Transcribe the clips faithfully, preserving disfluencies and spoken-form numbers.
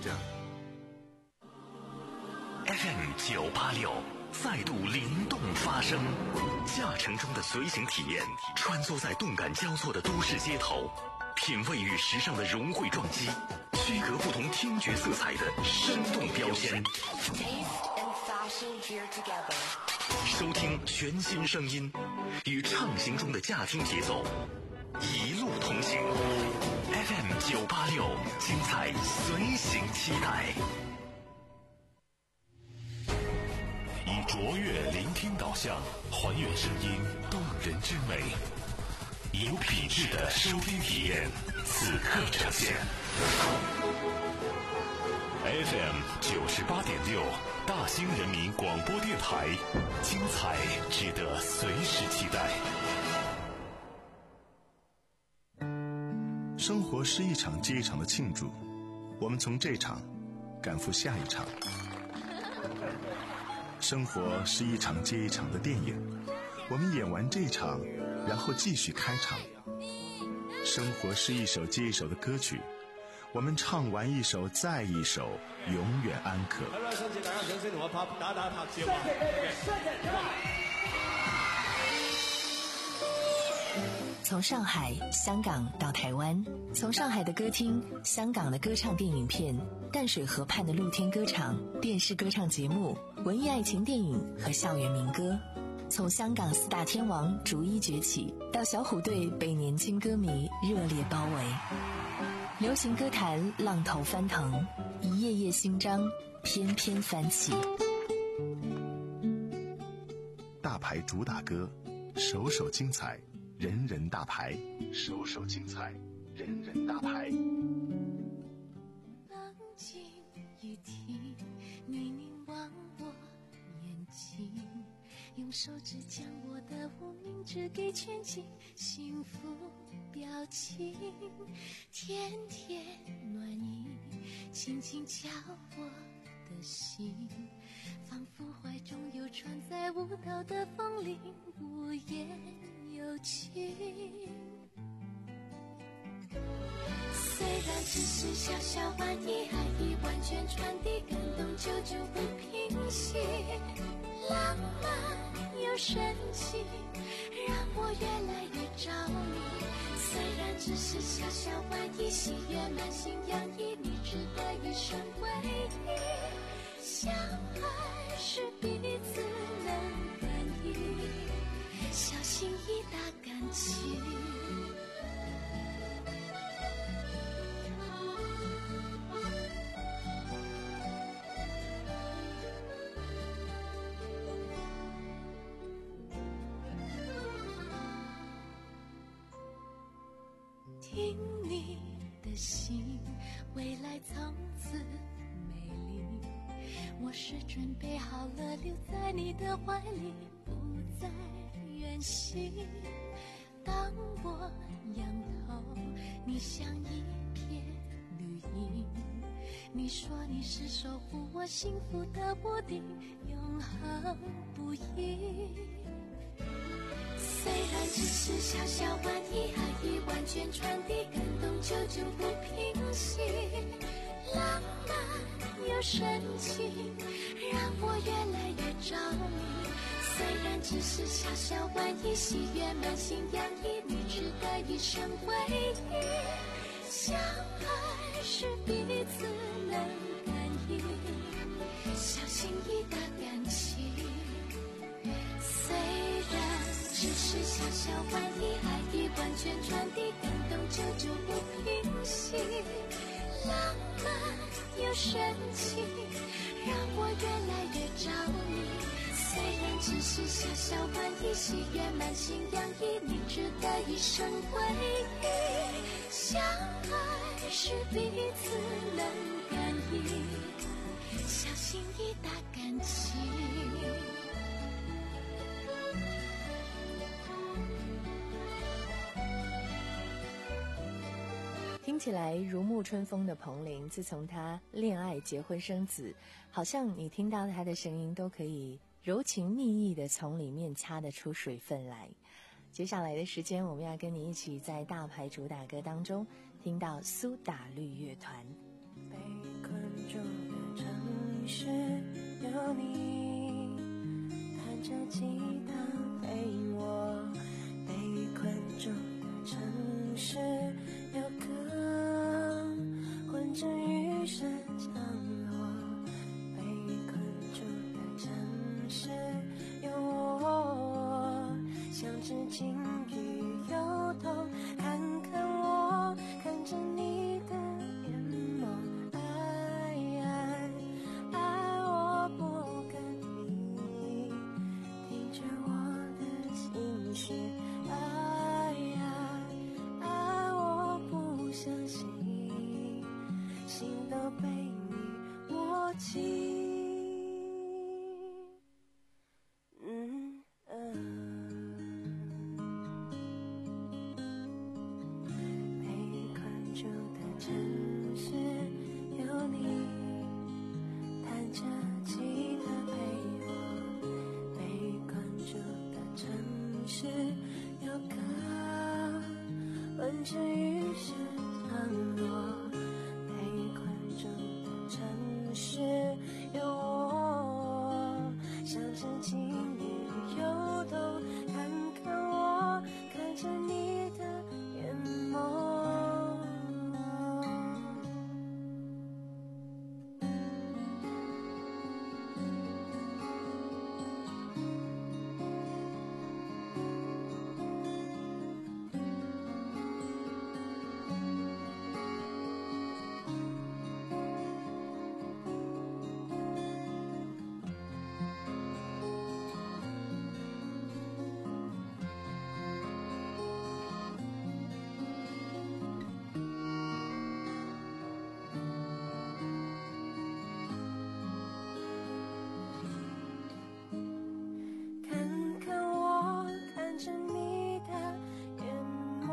家。 F M 九八六再度灵动发声，驾乘中的随行体验，穿梭在动感交错的都市街头，品味与时尚的融汇撞击，区隔不同听觉色彩的生动标签。收听全新声音，与畅行中的驾听节奏，一路同行。F M 九八六，精彩随行期待。以卓越聆听导向，还原声音动人之美，有品质的收听体验，此刻呈现。F M 九十八点六，大兴人民广播电台，精彩值得随时期待。 生活是一场接一场的庆祝，我们从这场赶赴下一场。生活是一场接一场的电影，我们演完这场，然后继续开场。生活是一首接一首的歌曲，我们唱完一首再一首，永远安可。 从上海、香港到台湾，从上海的歌厅、香港的歌唱电影片、淡水河畔的露天歌场、电视歌唱节目、文艺爱情电影和校园民歌，从香港四大天王逐一崛起，到小虎队被年轻歌迷热烈包围，流行歌坛浪头翻腾，一页页新章翩翩翻起。 大牌主打歌，首首精彩，人人大牌，首首精彩，人人大牌。 冷静一听，你凝望我眼睛，用手指将我的无名指给圈紧，幸福表情，甜甜暖意，轻轻敲我的心，仿佛怀中有船在舞蹈的风铃，无言有情。虽然只是小小玩意，爱意完全传递，感动久久不平息，浪漫又神奇，让我越来越着迷。虽然只是小小玩意，喜悦满心洋溢，你值得一生回忆。相爱是彼此能感应，小心翼翼打感情。听你的心，未来从此美丽。我是准备好了，留在你的怀里，不再远行。当我仰头，你像一片绿荫。你说你是守护我幸福的屋顶，永恒不移。虽然只是小小玩意，爱意完全传递，感动久久不平息，浪漫又神奇，让我越来越着迷。虽然只是小小玩意，喜悦满心洋溢，你值得一生回忆。相爱是彼此能感应，小心翼翼的感情。虽然只是小小玩意，爱意完全传递，感动久久不平息，浪漫又神奇，让我越来越着迷。虽然只是小小玩意，喜悦满心洋溢，你值得一生回忆。相爱是彼此能感应，小心翼翼打感情。 听起来如沐春风的彭羚，自从她恋爱、结婚、生子，好像你听到她的声音都可以柔情蜜意地从里面掐得出水分来。接下来的时间，我们要跟你一起在大牌主打歌当中听到苏打绿乐团。 被困声降落，被困住的城市有我，像只鲸鱼游动，看看我，看着你的眼眸，爱爱爱我不跟你，听着我的心绪，爱爱爱我不相信，心都被你握紧。嗯嗯，被困住的城市有你，弹着吉他陪我。被困住的城市有歌，闻着雨声降落。被困住的城市有我，像只鲸鱼游动，看看我，看着你的眼眸。看看我，看着你的眼眸，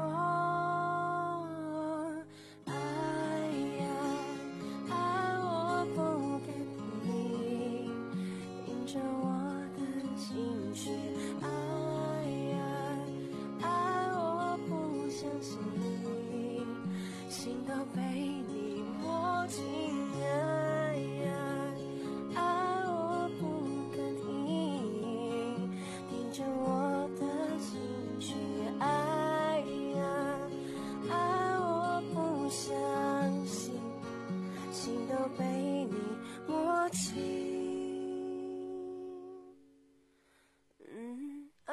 爱呀爱我不跟你，听着我的心绪，爱呀爱我不相信，心都被你握紧，爱呀爱我不跟你，听着我的心绪，爱呀爱我不相信，心都被你握紧。嗯啊，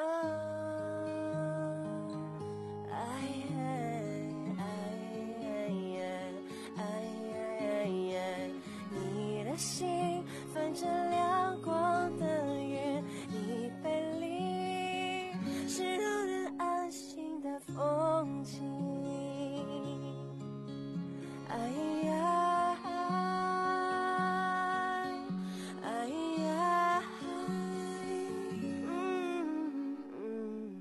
哎哎哎哎哎，你的心泛着亮光的月，你背离是让人安心的风景。哎呀，哎呀，嗯嗯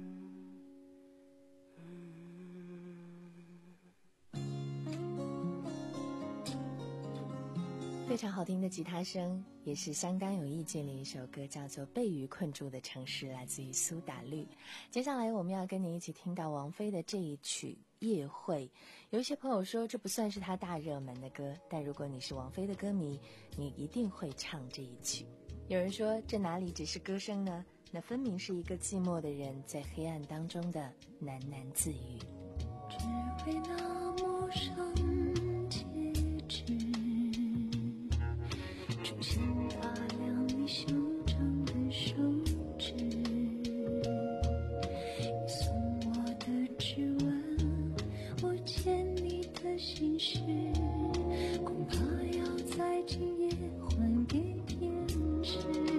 非常好听的吉他声，也是相当有意境的一首歌，叫做《被雨困住的城市》，来自于苏打绿。接下来我们要跟你一起听到王菲的这一曲《夜会》。有一些朋友说这不算是她大热门的歌，但如果你是王菲的歌迷，你一定会唱这一曲。有人说这哪里只是歌声呢？那分明是一个寂寞的人在黑暗当中的喃喃自语。 只为那陌生戒指，出现大量你修长的手指，你送我的指纹，我牵你的心事，恐怕要在今夜还给天使。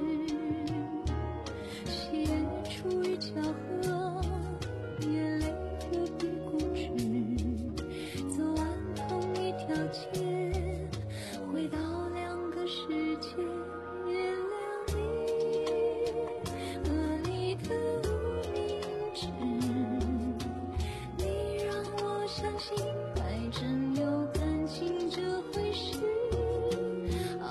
喜悦出于巧合，眼泪何必固执，走完同一条街，回到两个世界，原谅你和你的无名指，你让我相信爱真有感情这回事，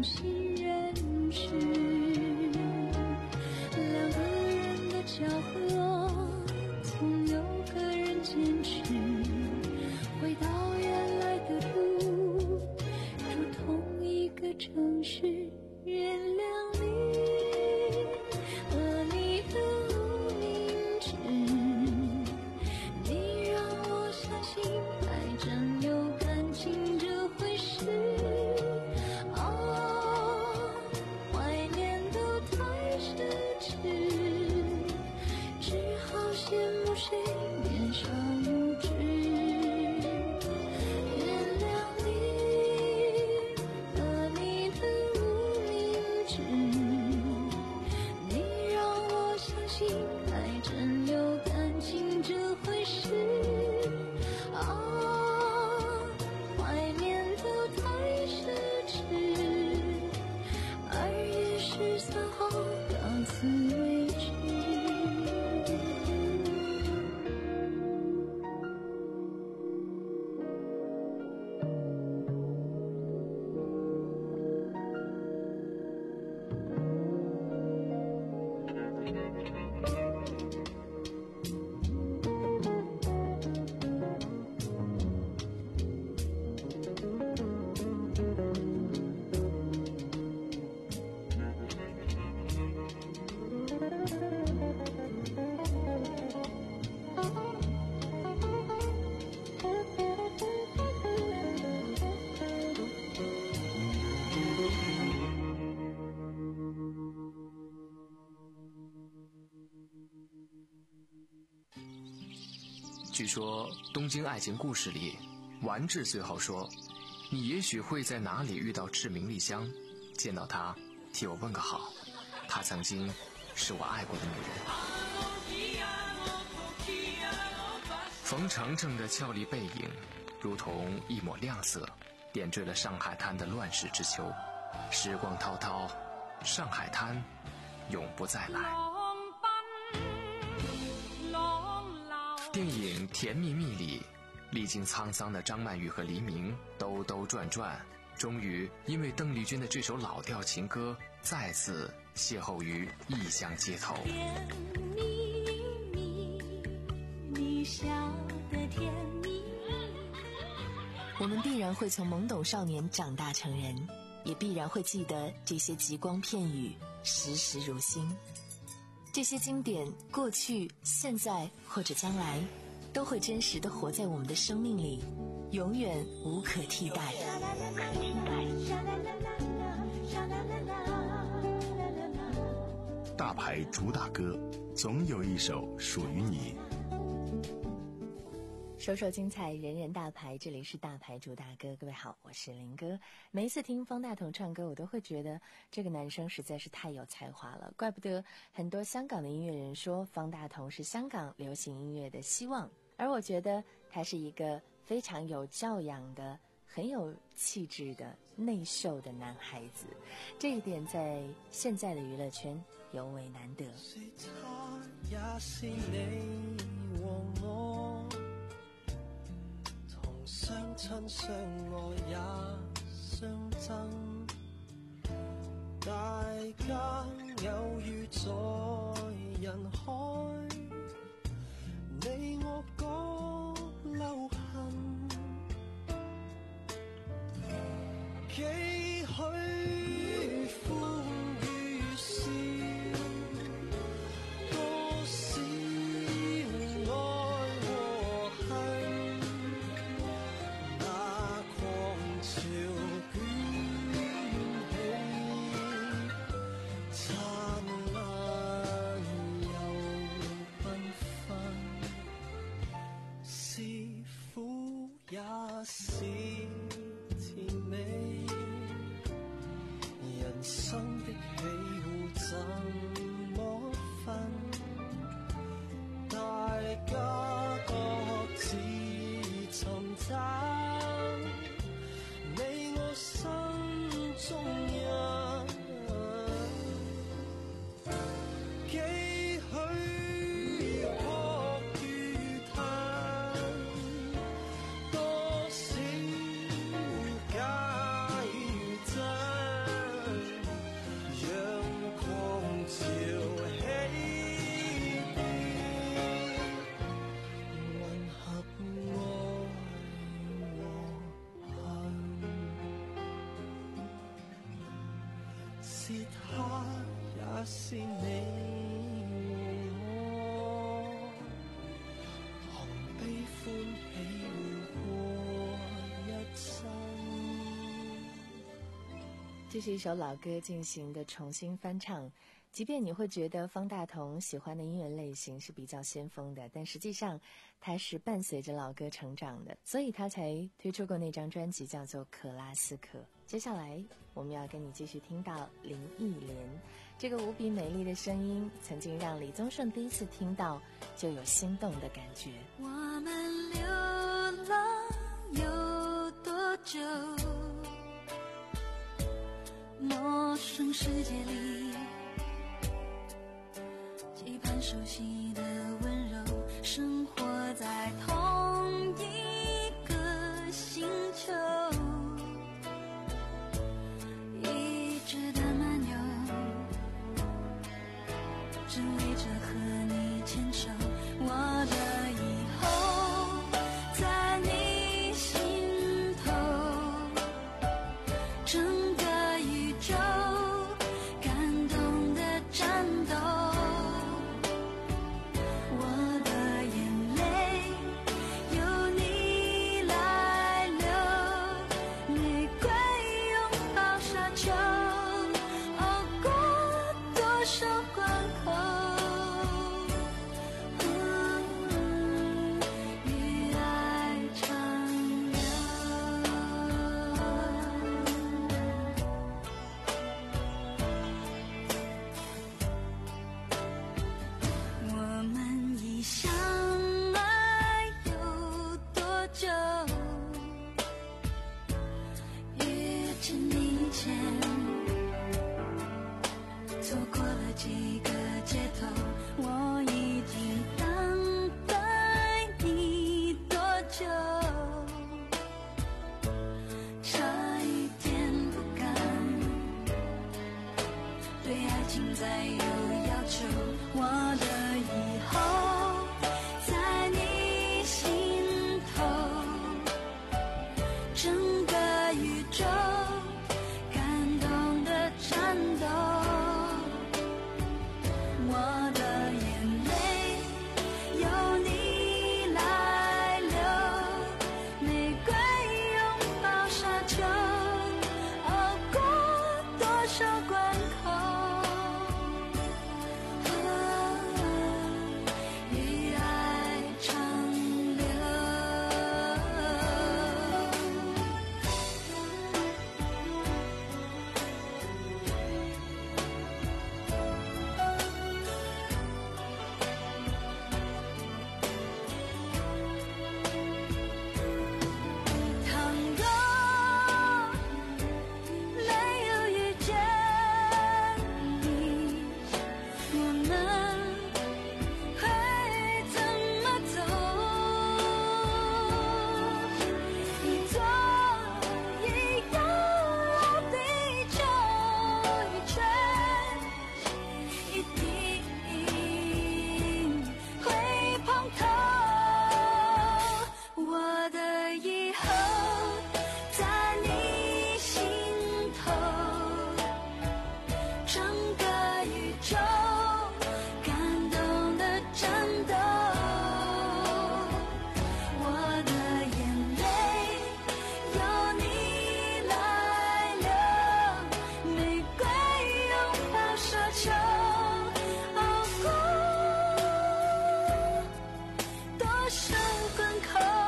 重新认识，两个人的巧合，总有个人坚持，回到原来的路，住同一个城市，原谅你和你的无名指，你让我相信爱真有感情这回事。哦，怀念都太奢侈，只好羡慕谁年少无知。原谅你和你的无名指，你让我相信爱真有感情这回事。哦，怀念都太奢侈，二月十三号到此为止。 据说东京爱情故事里，丸治最后说，你也许会在哪里遇到志明丽香，见到她替我问个好，她曾经是我爱过的女人。冯程程的俏丽背影如同一抹亮色，点缀了上海滩的乱世之秋。时光滔滔，上海滩永不再来。电影《甜蜜蜜》里，历经沧桑的张曼玉和黎明兜兜转转，终于因为邓丽君的这首老调情歌，再次邂逅于异乡街头。 甜蜜蜜，你笑得甜蜜。 我们必然会从懵懂少年长大成人，也必然会记得这些极光片语，时时如新。这些经典，过去、现在或者将来，都会真实地活在我们的生命里，永远无可替代。 大牌主打歌，总有一首属于你。 首首精彩，人人大牌，这里是大牌主打歌。各位好，我是林哥。每一次听方大同唱歌，我都会觉得这个男生实在是太有才华了，怪不得很多香港的音乐人说方大同是香港流行音乐的希望。而我觉得他是一个非常有教养的、很有气质的内秀的男孩子，这一点在现在的娱乐圈尤为难得。 是他也是你和我，同相親相愛也相爭，大家偶遇在人海，你我各留痕，幾許歡與笑，多少愛和恨，那狂潮捲起，燦爛又繽紛，是苦也是甜美，人生的喜惡怎麼分？大家各自尋找你我心中人，幾許哭與嘆，多少假與真， 是他，也是你和我，含悲歡喜活過一生。 这是一首老歌进行的重新翻唱，即便你会觉得方大同喜欢的音乐类型是比较先锋的，但实际上他是伴随着老歌成长的，所以他才推出过那张专辑叫做《克拉斯克》。接下来我们要跟你继续听到林忆莲，这个无比美丽的声音曾经让李宗盛第一次听到就有心动的感觉。 我们流浪有多久？陌生世界里，期盼熟悉的温柔，生活在同一个星球，一直的漫游，只为着和你牵手。我的以后在你心头，整个宇宙感动的战斗，我的眼泪由你来流，玫瑰拥抱沙丘，熬过多少关口，与爱长流。我们已相爱有多久？遇见你前，错过了几个街头，我已经等待你多久？差一点不敢对爱情再有要求，我的以后在你心头，整个宇宙感动的战斗，我的眼泪由你来流，玫瑰拥抱沙丘，熬过多少关口，与爱长流。倘若没有遇见你，我们会怎么走？一座一样老地球，一圈一定会碰头。我的以后在你心头，整个宇宙感动的战斗，我的眼泪由你来流，玫瑰拥抱沙丘，熬过多少关口，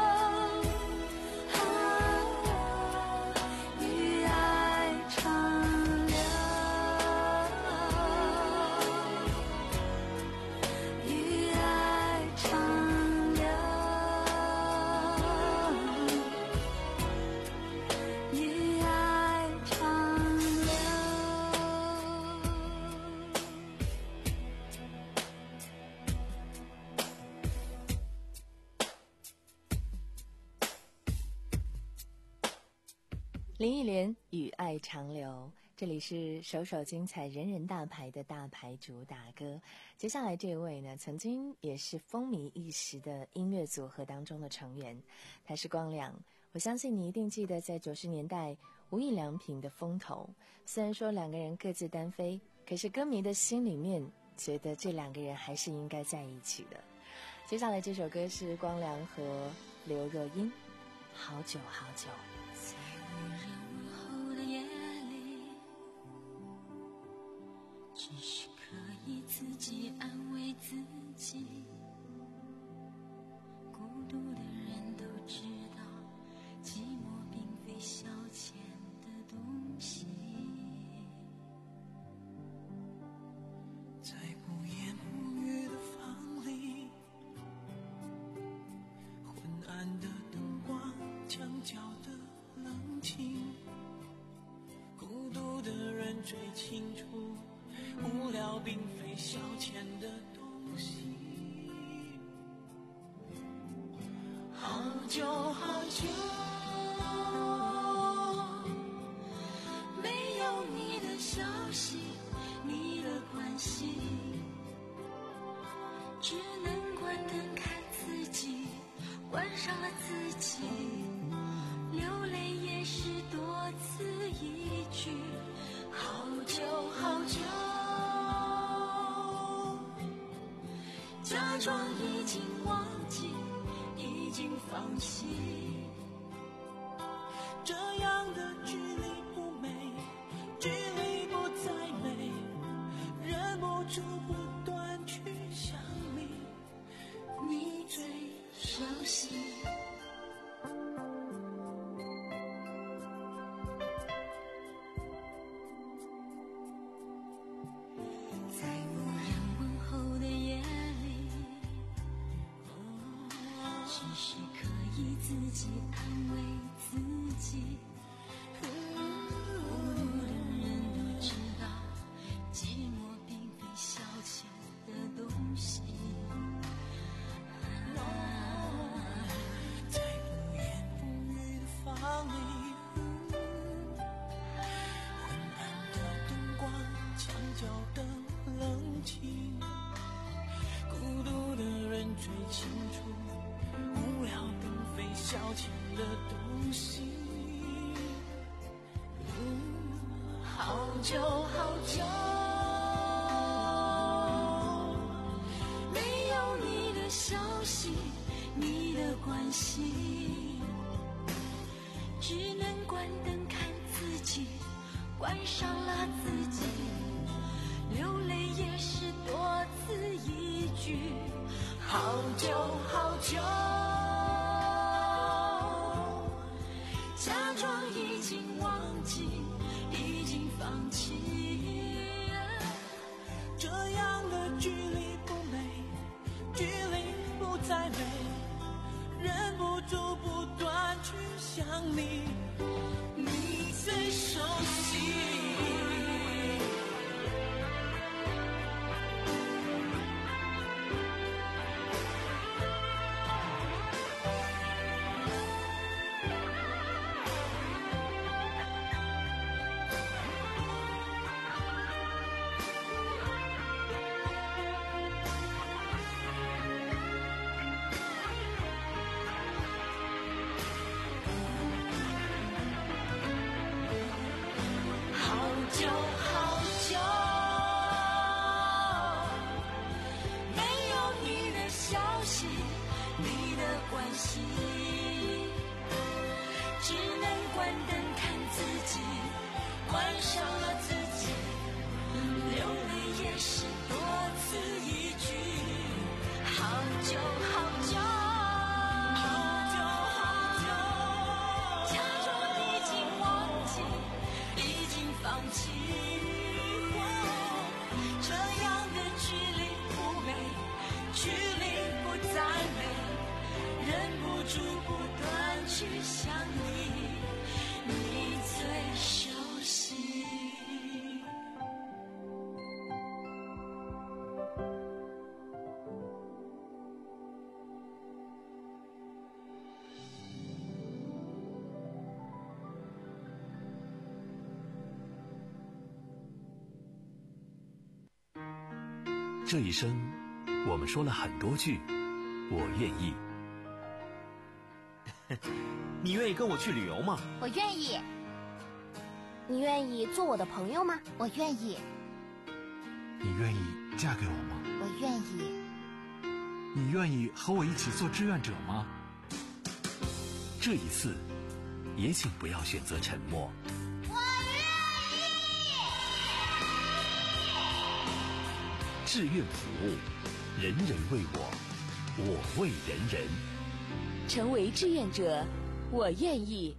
与爱长流，与爱长流，与爱长流。 林忆莲与爱长流，这里是首首精彩人人大牌的大牌主打歌。接下来这位呢，曾经也是风靡一时的音乐组合当中的成员，他是光良。我相信你一定记得，在九十年代， 无印良品的风头。虽然说两个人各自单飞，可是歌迷的心里面觉得这两个人还是应该在一起的。接下来这首歌是光良和刘若英，好久好久。 在无人问候的夜里，只是可以自己安慰自己，孤独的人都知道，寂寞并非消遣的东西。 在不言不语的房里，昏暗的灯光，墙角的冷清，孤独的人最清楚，无聊并非消遣的东西。好久好久没有你的消息，你的关心，只能关灯看自己，关上了自己，流泪也是多此一举。好久好久，假装已经忘记，已经放弃，这样的距离不美，距离不再美，忍不住不断去想你，你最熟悉。在无人问候的夜里，只是可以自己安慰自己，孤独的人都知道，寂寞并非消遣的东西。在不言不语的房里，昏暗的灯光，墙角的冷清，孤独的人最清楚，无聊并非消遣的东西。好久好久没有你的消息，你的关心，只能关灯看自己，关上了自己，流泪也是多此一举。好久好久，假装已经忘记，已经放弃，这样的距离不美，距离不再美，忍不住不断去想你，你最熟悉。好久好久没有你的消息，你的关心，只能关灯看自己，关上了自己，流泪也是多此一举。好久好久，好久好久，假装已经忘记，已经放弃，这样的距离不美，距离不再美，忍不住不断去想你，你最熟悉。 这一生，我们说了很多句“我愿意”。 你愿意跟我去旅游吗？ 我愿意。 你愿意做我的朋友吗？ 我愿意。 你愿意嫁给我吗？ 我愿意。 你愿意和我一起做志愿者吗？ 这一次，也请不要选择沉默。 我愿意。 志愿服务，人人为我，我为人人。 成为志愿者，我愿意。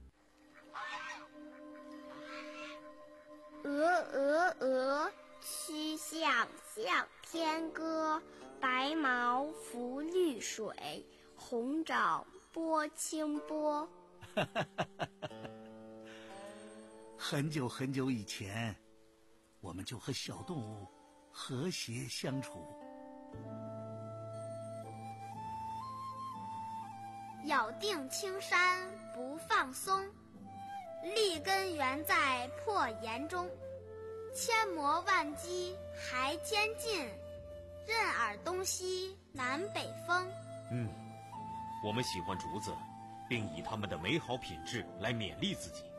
鹅鹅鹅，曲项向天歌。白毛浮绿水，红爪拨清波。 很久很久以前，我们就和小动物和谐相处。 咬定青山不放松，立根原在破岩中。千磨万击还坚劲，任尔东西南北风。 嗯，我们喜欢竹子，并以它们的美好品质来勉励自己。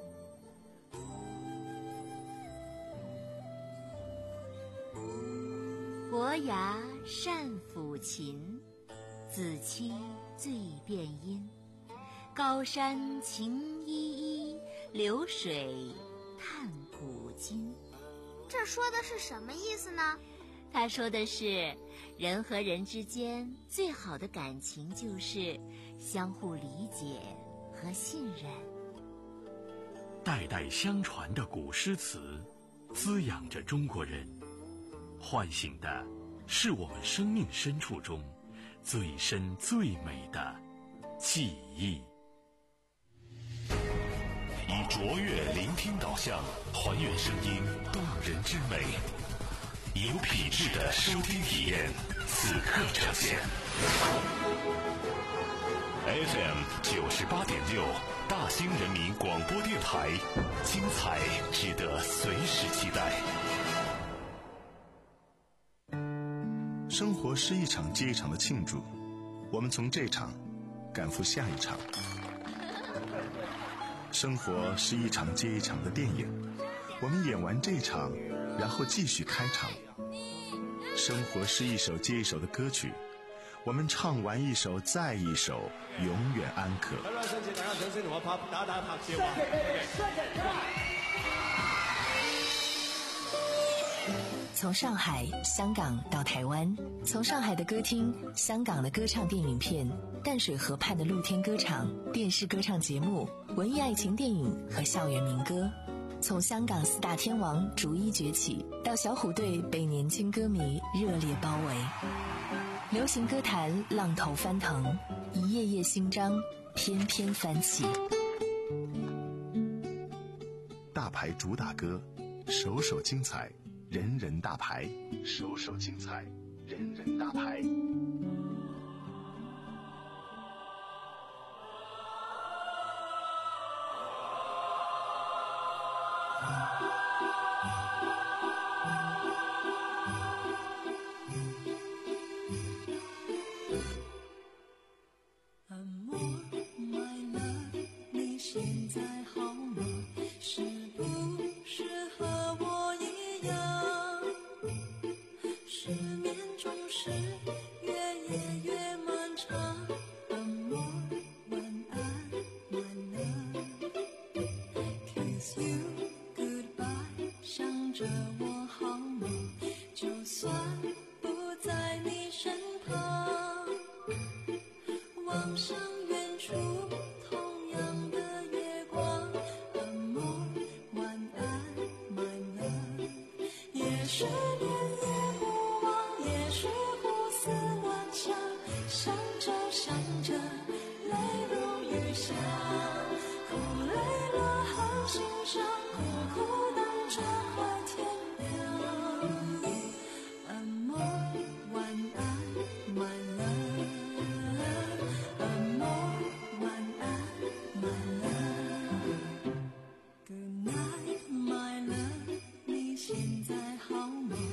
伯牙善抚琴，子期最辨音。高山晴依依，流水叹古今。 这说的是什么意思呢？ 他说的是，人和人之间最好的感情就是相互理解和信任。 代代相传的古诗词，滋养着中国人，唤醒的是我们生命深处中最深最美的记忆。以卓越聆听导向，还原声音动人之美。有品质的收听体验，此刻呈现。F M 九十八点六，大兴人民广播电台，精彩值得随时期待。 生活是一场接一场的庆祝，我们从这场赶赴下一场。生活是一场接一场的电影，我们演完这场，然后继续开场。生活是一首接一首的歌曲，我们唱完一首再一首，永远安可。 从上海、香港到台湾，从上海的歌厅、香港的歌唱电影片、淡水河畔的露天歌场、电视歌唱节目、文艺爱情电影和校园民歌，从香港四大天王逐一崛起，到小虎队被年轻歌迷热烈包围，流行歌坛浪头翻腾，一页页新章翩翩翻起。 大牌主打歌，首首精彩，人人大牌，首首精彩，人人大牌。 Good night, my love， 你现在好吗？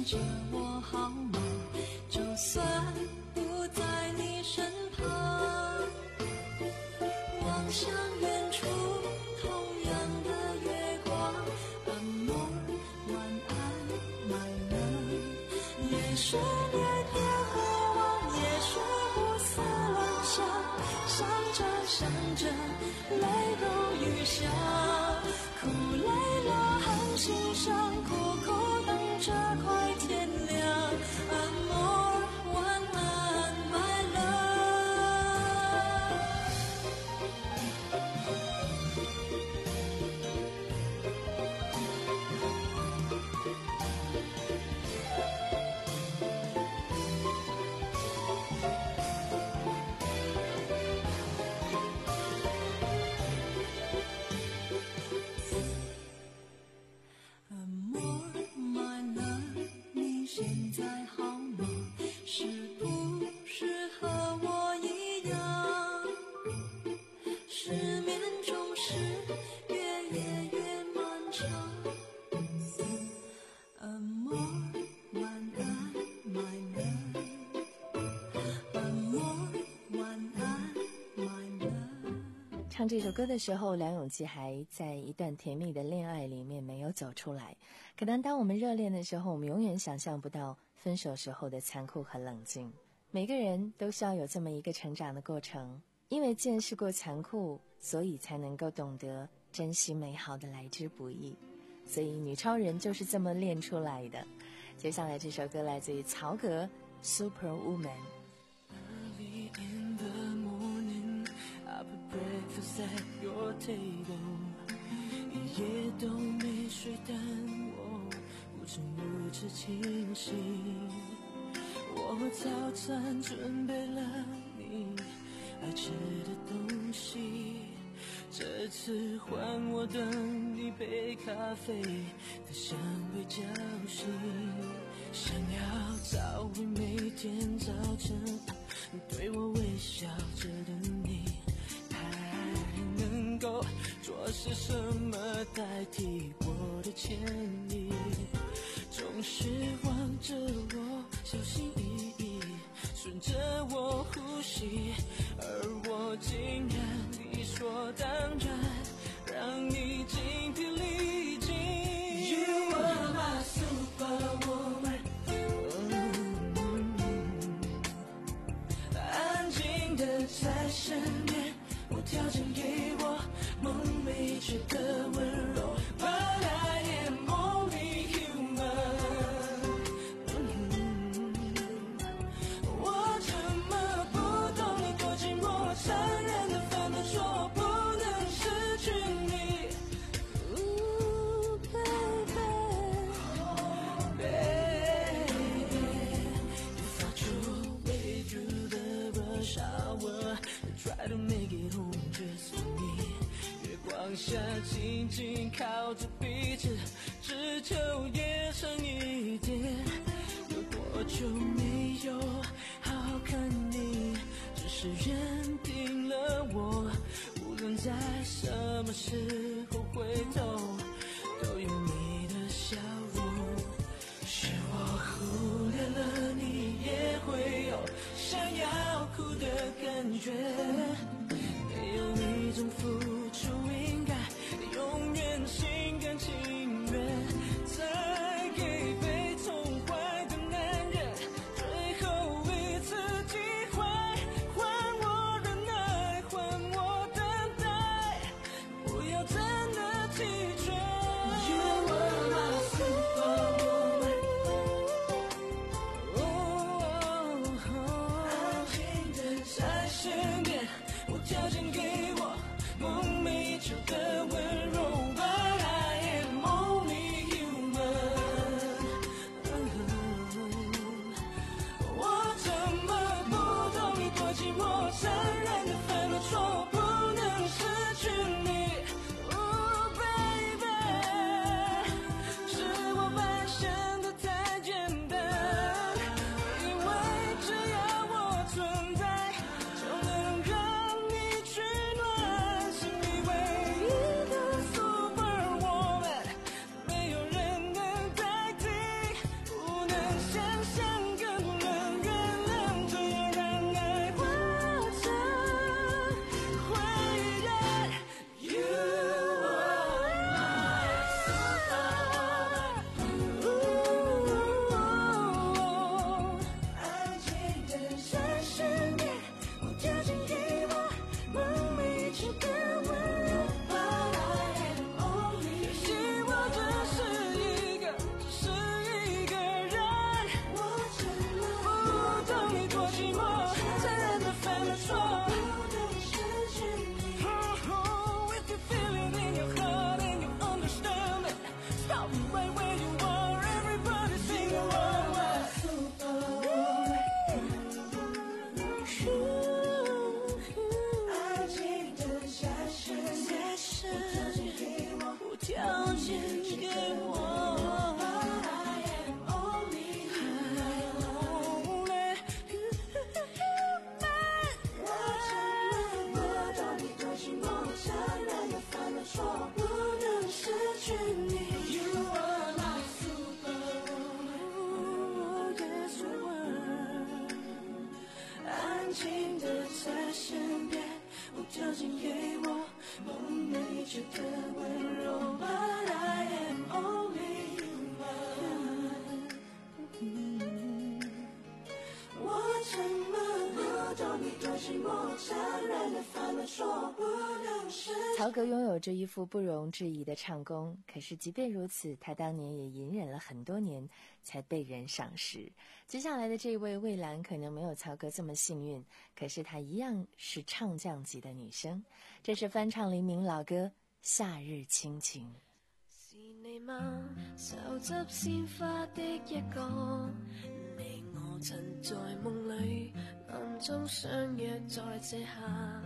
着我好吗？就算不在你身旁，望向远处同样的月光。Amor， 晚安 my love。 也许恋天和望，也许胡思乱想，想着想着泪如雨下，苦泪落寒心上，苦苦等着快天亮。 Amor， 晚安 my love。 Amor my love， 你现在好吗？是不是和我一样，失眠中是越夜越漫长。 Amor， 晚安 my love。 Amor， 晚安 my love。 唱这首歌的时候，梁咏琪还在一段甜蜜的恋爱里面没有走出来。可能当我们热恋的时候，我们永远想象不到分手时候的残酷和冷静。每个人都需要有这么一个成长的过程，因为见识过残酷，所以才能够懂得珍惜美好的来之不易。所以女超人就是这么练出来的。接下来这首歌来自于曹格 Superwoman。Early in the morning, I put breakfast at your table。 一夜都没睡，但我无成如此清醒。我早餐准备了你爱吃的东西，这次换我等一杯咖啡的香味叫醒。想要找回每天早晨对我微笑着的你，还能够做些什么代替我的歉意？总是望着我小心翼翼，顺着我呼吸，而我竟然理所当然让你精疲力尽。 You are my superwoman， 安静的在身边，无条件给我梦寐却的温柔。But I am only human， 我怎么不懂你多寂寞，残忍的分得说不能失去你。Ooh, baby, baby, if I drove way through the rush hour, try to make it home just for me。 月光下紧紧靠着彼此，只求夜长一点。有多久没有好好看你？只是认定了我，无论在什么时候回头，都有你的笑容。是我忽略了你也会有想要哭的感觉，没有一种付出应该永远心甘情愿，再给被宠坏的男人最后一次机会，还我忍耐，还我等待，不要真的提出紧给我梦寐以求的温柔 But I am only human。 我怎么不懂你多寂寞，残忍的反问说不能是。 曹格拥有着一副不容置疑的唱功，可是即便如此，他当年也隐忍了很多年才被人赏识。接下来的这位蔚蓝可能没有曹格这么幸运，可是她一样是唱将级的女生。这是翻唱黎明老歌《夏日亲情》。 是你嗎？手執鮮花的一個，你我曾在夢裏暗中相約在這下，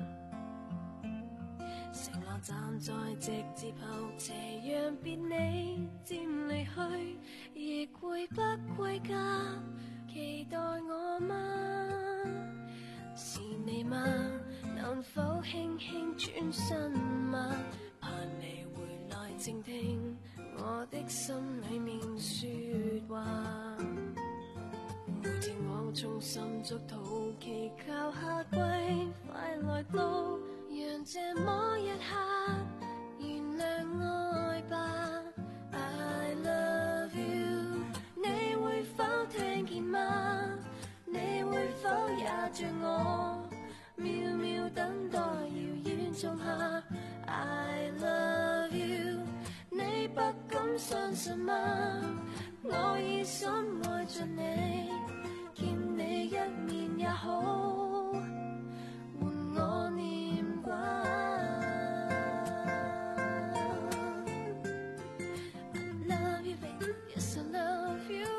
承諾站在直接後斜讓別你漸離去，亦會不歸家，期待我嗎？是你嗎？能否輕輕轉身嗎？盼你回來靜聽我的心裏面說話，每天我衷心祝禱，祈求夏季快來到，讓這麼一刻原諒愛吧。 I love you， 你會否聽見嗎？你會否也像我秒秒等待遙遠仲夏。 I love you， 你不敢相信嗎？我已深愛着你，見你一面也好，換我念掛。I love you baby， yes I love you。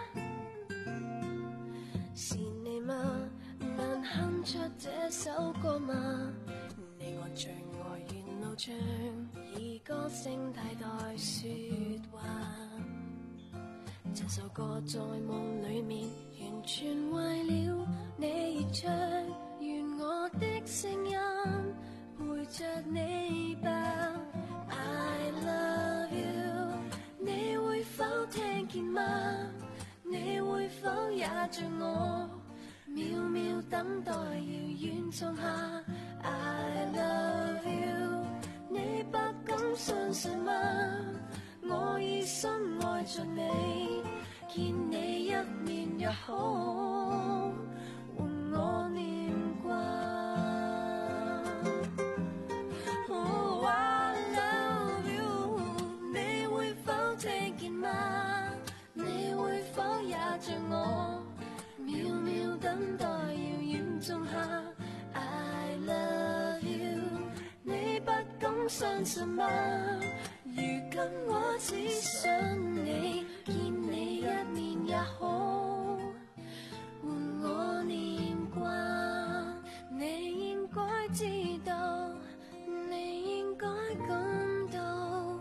是你嗎？能哼出這首歌嗎？你我最愛沿路唱，以歌聲替代說話。這首歌在夢裡面完全為了你而唱，願我的聲音陪着你吧。I love you， 你會否聽見嗎？你會否也像我秒秒等待遙遠仲夏。 I love you， 你不敢相信嗎？我已深愛着你，見你一面也好，換我念掛。Oh I love you， 你會否聽見嗎？你會否也像我秒秒等待遙遠仲夏。 I love you， 你不敢相信嗎？如今我只想你，見你一面也好，換我念掛。你應該知道，你應該感到，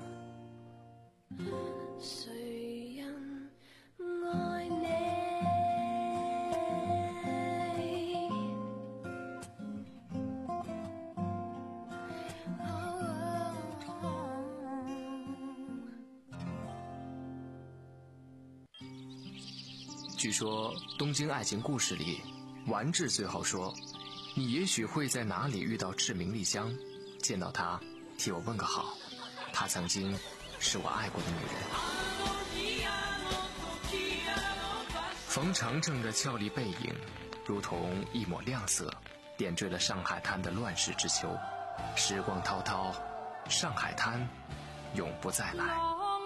誰人愛你？ 据说《东京爱情故事》里，丸治最后说：“你也许会在哪里遇到志明丽香，见到她，替我问个好。她曾经是我爱过的女人。”冯程程的俏丽背影，如同一抹亮色，点缀了上海滩的乱世之秋。时光滔滔，上海滩永不再来。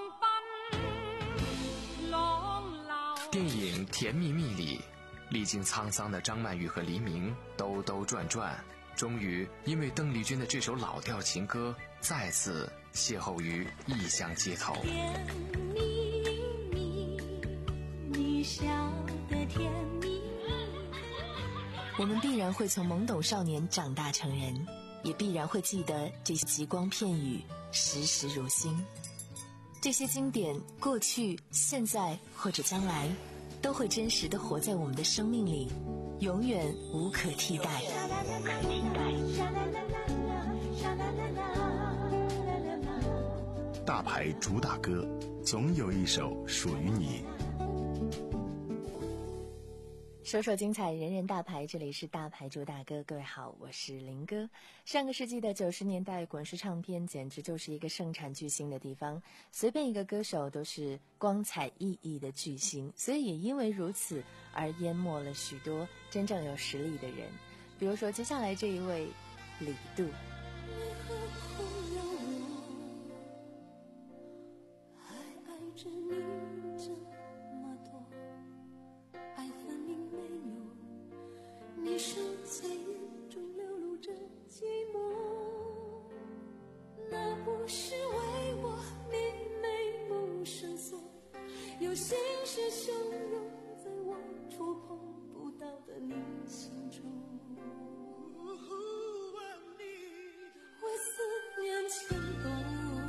电影《甜蜜蜜》里，历经沧桑的张曼玉和黎明兜兜转转，终于因为邓丽君的这首老调情歌，再次邂逅于异乡街头。 甜蜜蜜，你笑得甜蜜蜜。 我们必然会从懵懂少年长大成人，也必然会记得这些极光片语，时时如新。这些经典，过去、现在或者将来，都会真实地活在我们的生命里，永远无可替代。 大牌主打歌，总有一首属于你。 首首精彩，人人大牌，这里是大牌主大哥，各位好，我是林哥。上个世纪的九十年代，滚石唱片简直就是一个盛产巨星的地方，随便一个歌手都是光彩熠熠的巨星，所以也因为如此而淹没了许多真正有实力的人。比如说接下来这一位李杜。 为何苦了我，还爱着你这么多，爱分明没有，你手在眼中流露着寂寞，那不是为我你眉目深锁，有心事汹涌在我触碰不到的你心中，为思念牵动，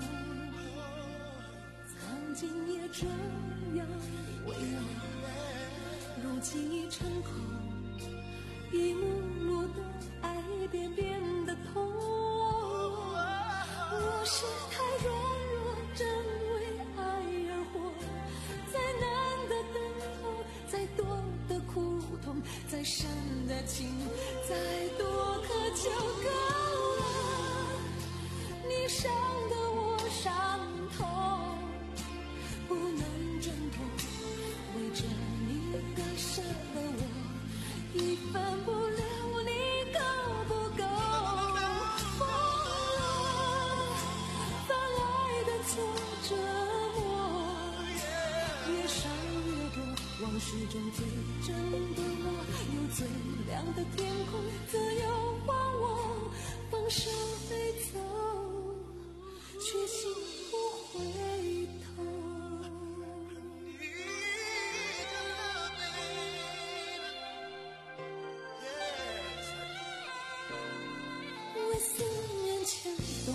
曾经也这样为我，如今已成空，一幕幕的爱一遍遍的痛，我是太软弱，真为爱而活，再难的等候，再多的苦痛，再深的情，再多渴求够了，你伤得我伤痛，不能挣脱，为着你割舍了我，一分不留，你够不够？疯了，犯爱的错折磨，越伤越多，往事中最真的我，有最亮的天空，自由还我，放手飞走，决心不回头。为思念牵动，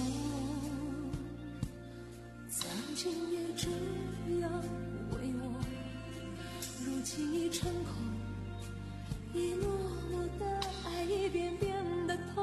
曾经也这样为我，如今已成空，一幕幕的爱一遍遍的痛，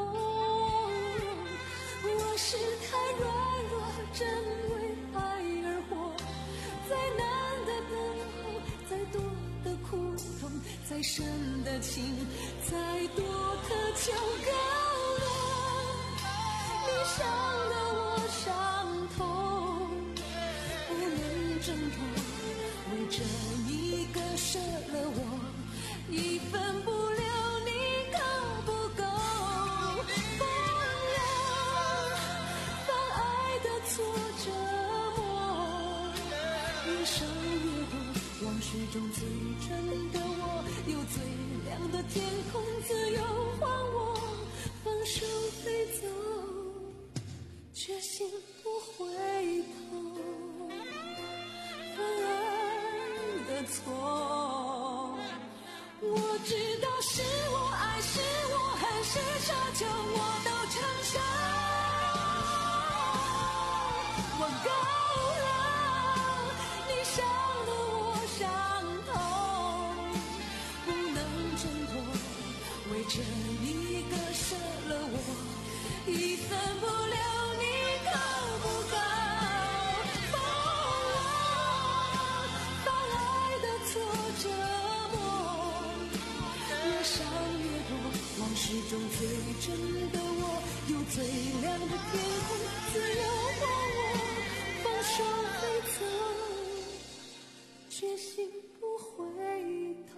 我是太软弱，真为爱而活，再难的等候，再多的苦痛，再深的情，再多渴求够了，你伤得我伤痛，不能挣脱，为着你割舍了我，一分不留，你够不够？疯了，犯爱的错折磨，越伤越多，往事中最真的我，有最亮的天空，自由还我，放手飞走，决心不回头，犯爱的错，我知道是我爱，是我恨，是奢求，我都承受，我够了，你伤得我伤痛，不能挣脱，为着你割舍了我，一分不留，你够不够？疯了，犯爱的错折磨，越伤越多，往事中最真的我，有最亮的天空，自由还我，放手飞走，决心不回头，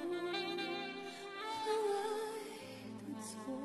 犯爱的错。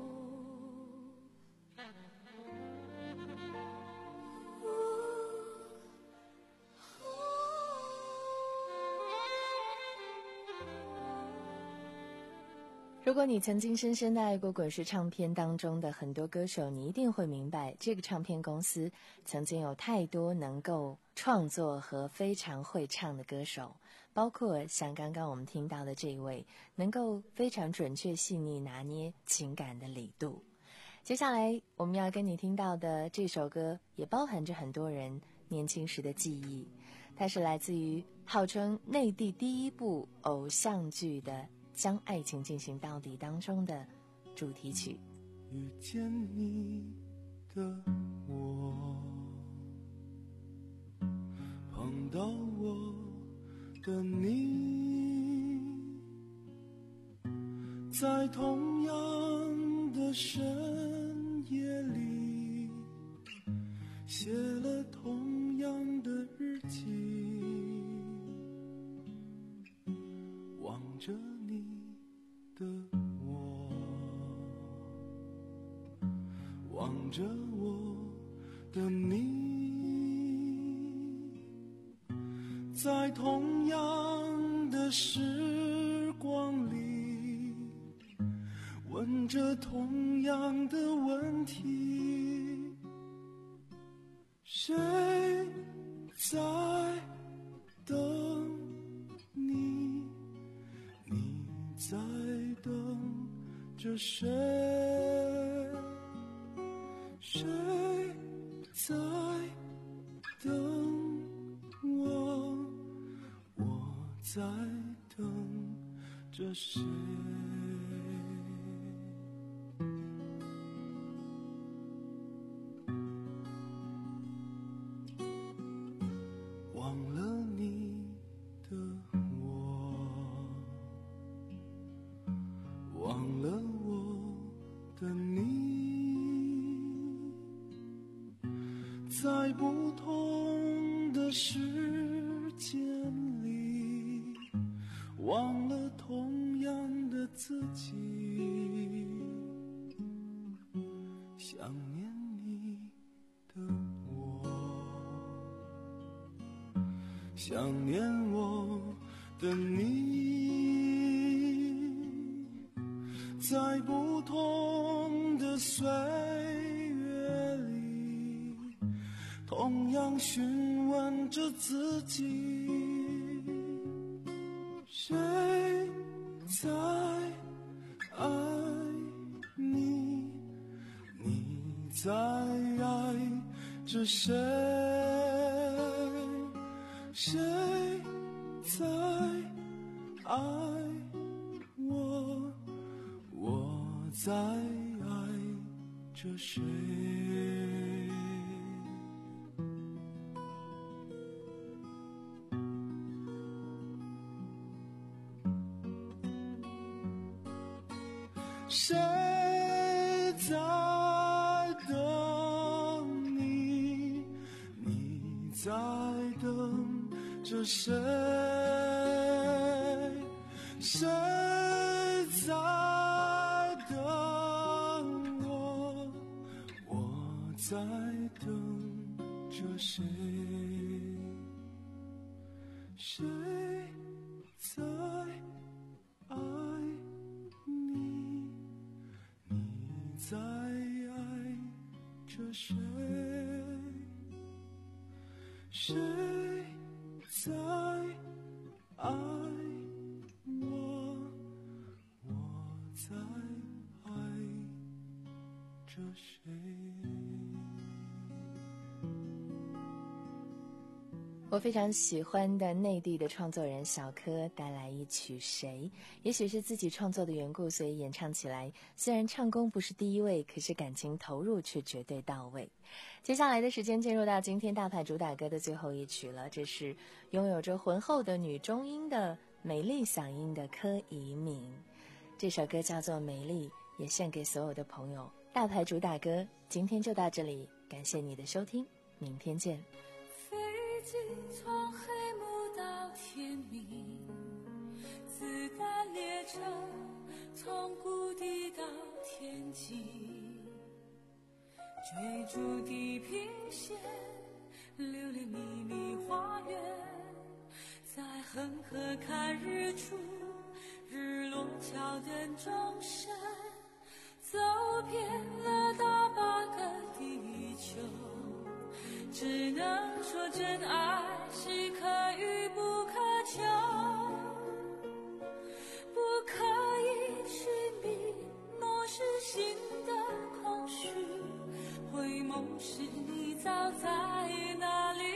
如果你曾经深深的爱过滚石唱片当中的很多歌手，你一定会明白，这个唱片公司曾经有太多能够创作和非常会唱的歌手，包括像刚刚我们听到的这一位能够非常准确细腻拿捏情感的李杜。接下来我们要跟你听到的这首歌也包含着很多人年轻时的记忆，它是来自于号称内地第一部偶像剧的将爱情进行到底当中的主题曲。 遇见你的我，碰到我的你， 在同样的深夜里，写了同样的日记，望着你的我，望着我的你，在同样的时光里，问着同样的问题，谁在等你？你在等着谁？谁在等我？我在等着谁？忘了你的我，忘了我的你，在不同的时间里，忘了同样的自己，想念你的我，想念我的你，在不同的岁月里，同样询问着自己，谁在爱你？你在爱着谁？谁在爱我？我在爱着谁？谁在等你？你在等着谁？谁在等我？我在等着谁？谁在爱你？你在爱着谁？谁在爱我？我在爱着谁？ 我非常喜欢的内地的创作人小柯带来一曲《谁》，也许是自己创作的缘故，所以演唱起来虽然唱功不是第一位，可是感情投入却绝对到位。接下来的时间进入到今天大牌主打歌的最后一曲了，这是拥有着浑厚的女中音的美丽嗓音的柯以敏，这首歌叫做《美丽》，也献给所有的朋友。大牌主打歌今天就到这里，感谢你的收听，明天见。 飞机从黑幕到天明，子弹列车从谷底到天际，追逐地平线，流连秘密花园，在恒河看日出，日落桥灯钟声，走遍了大半个地球，只能说真爱是可遇不可求，不可以去迷，漠视心的空虚，回眸时你早在哪里？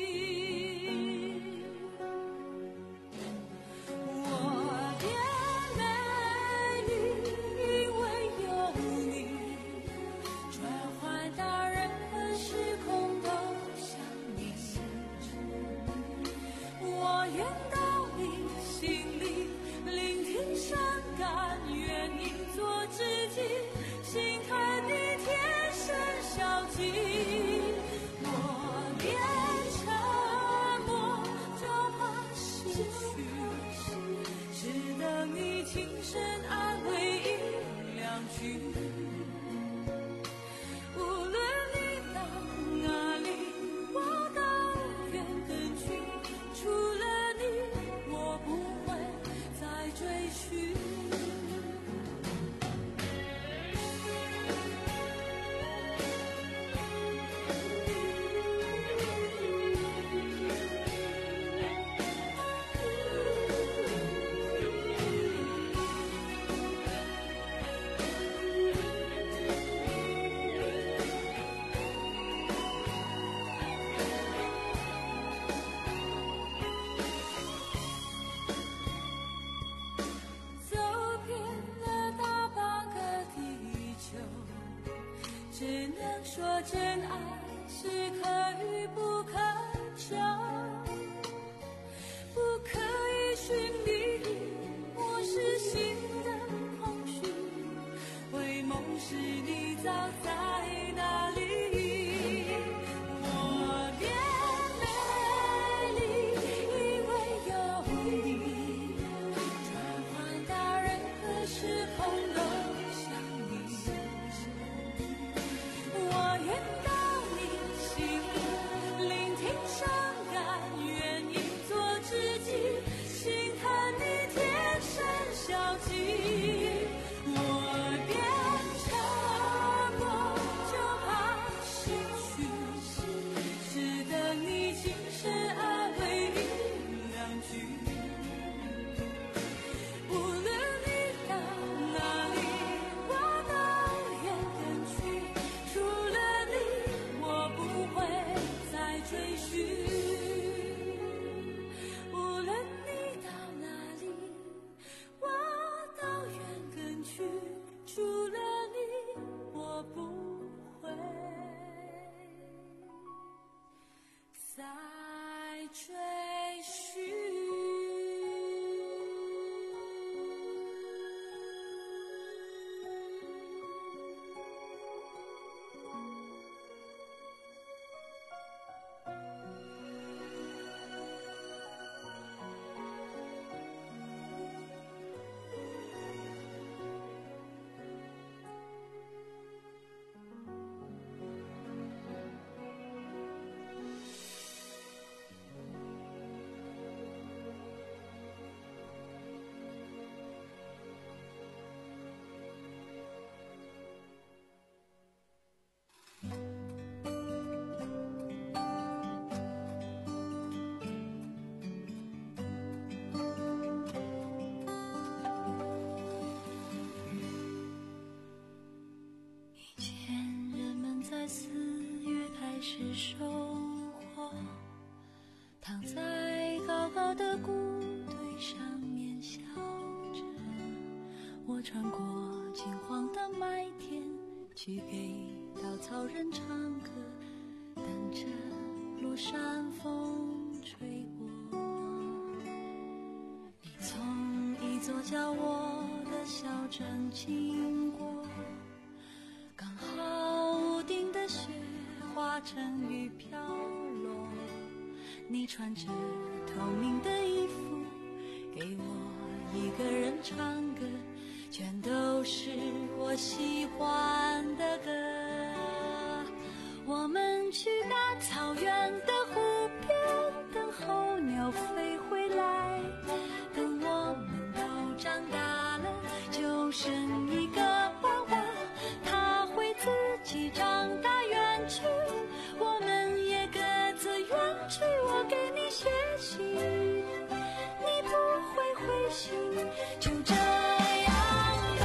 我变美丽，因为有你，转换到任何时空都像你， 轻声安慰一两句，无论你到哪里，我都愿跟去，除了你我不会再追寻。只能说真爱是可遇不可求，不可以寻觅，我是心的空虚，回眸时你早在哪里，我变美丽，因为有你，转换到任何时空都想你，我愿到你心，聆听伤感，愿意做知己，心看你天生小计。我变沉默，就怕失去，只等你轻声安慰一两句。无论你到哪里，我都愿跟去，除了你我不会再追寻。无论你到哪里，我都愿跟去，除了你我不会再追寻。四月开始收获，躺在高高的谷堆上面笑着，我穿过金黄的麦田，去给稻草人唱歌，等着落山风吹过。你从一座叫我的小镇经过，刚好屋顶的雪化成雨飘落，你穿着透明的衣服给我一个人唱歌，全都是我喜欢的歌。我们去大草原的湖边，等候鸟飞回来，等我们都长大了，就剩一个娃娃，他会自己长大远去，我们也各自远去。我给你写信，你不会回信，就这样吧。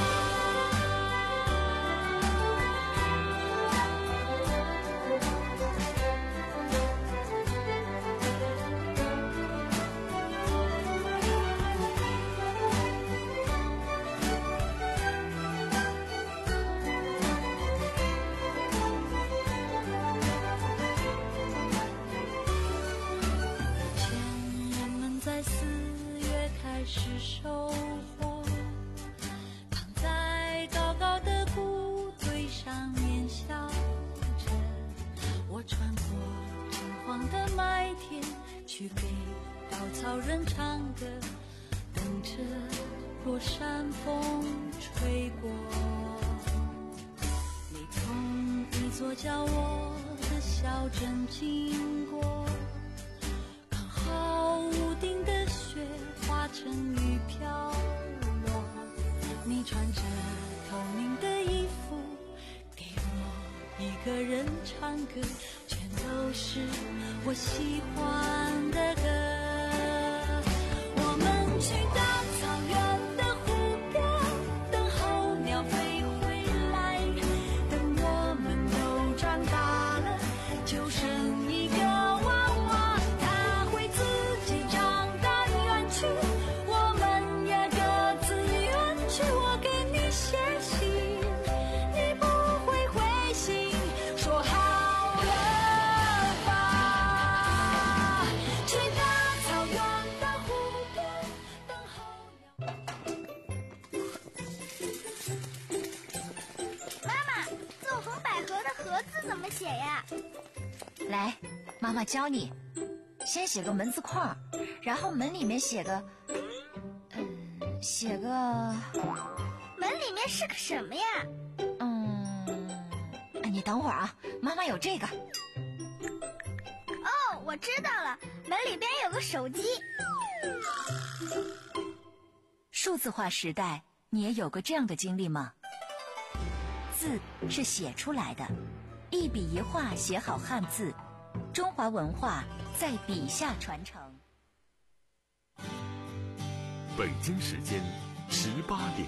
是收获，躺在高高的谷堆上面笑着，我穿过金黄的麦田，去给稻草人唱歌，等着若山风吹过，你从一座叫我的小镇经过，刚好屋顶的雪化成雨飘落，你穿着透明的衣服给我一个人唱歌，全都是我喜欢的歌。我们去大草原的湖边，等候鸟飞回来，等我们都长大了，就剩一个娃娃，他会自己长大远去，我们也各自远去。我给你写信，你不会回信，说好了吧，去大草原的湖边等候鸟。 妈妈，纵横捭阖的阖字怎么写呀？ 来，妈妈教你，先写个门字框，然后门里面写个，嗯，写个， 门里面是个什么呀？ 嗯，哎，你等会儿啊，妈妈有这个。 哦，我知道了，门里边有个手机。 数字化时代，你也有过这样的经历吗？字是写出来的，一笔一画写好汉字，中华文化在笔下传承。 北京时间十八点。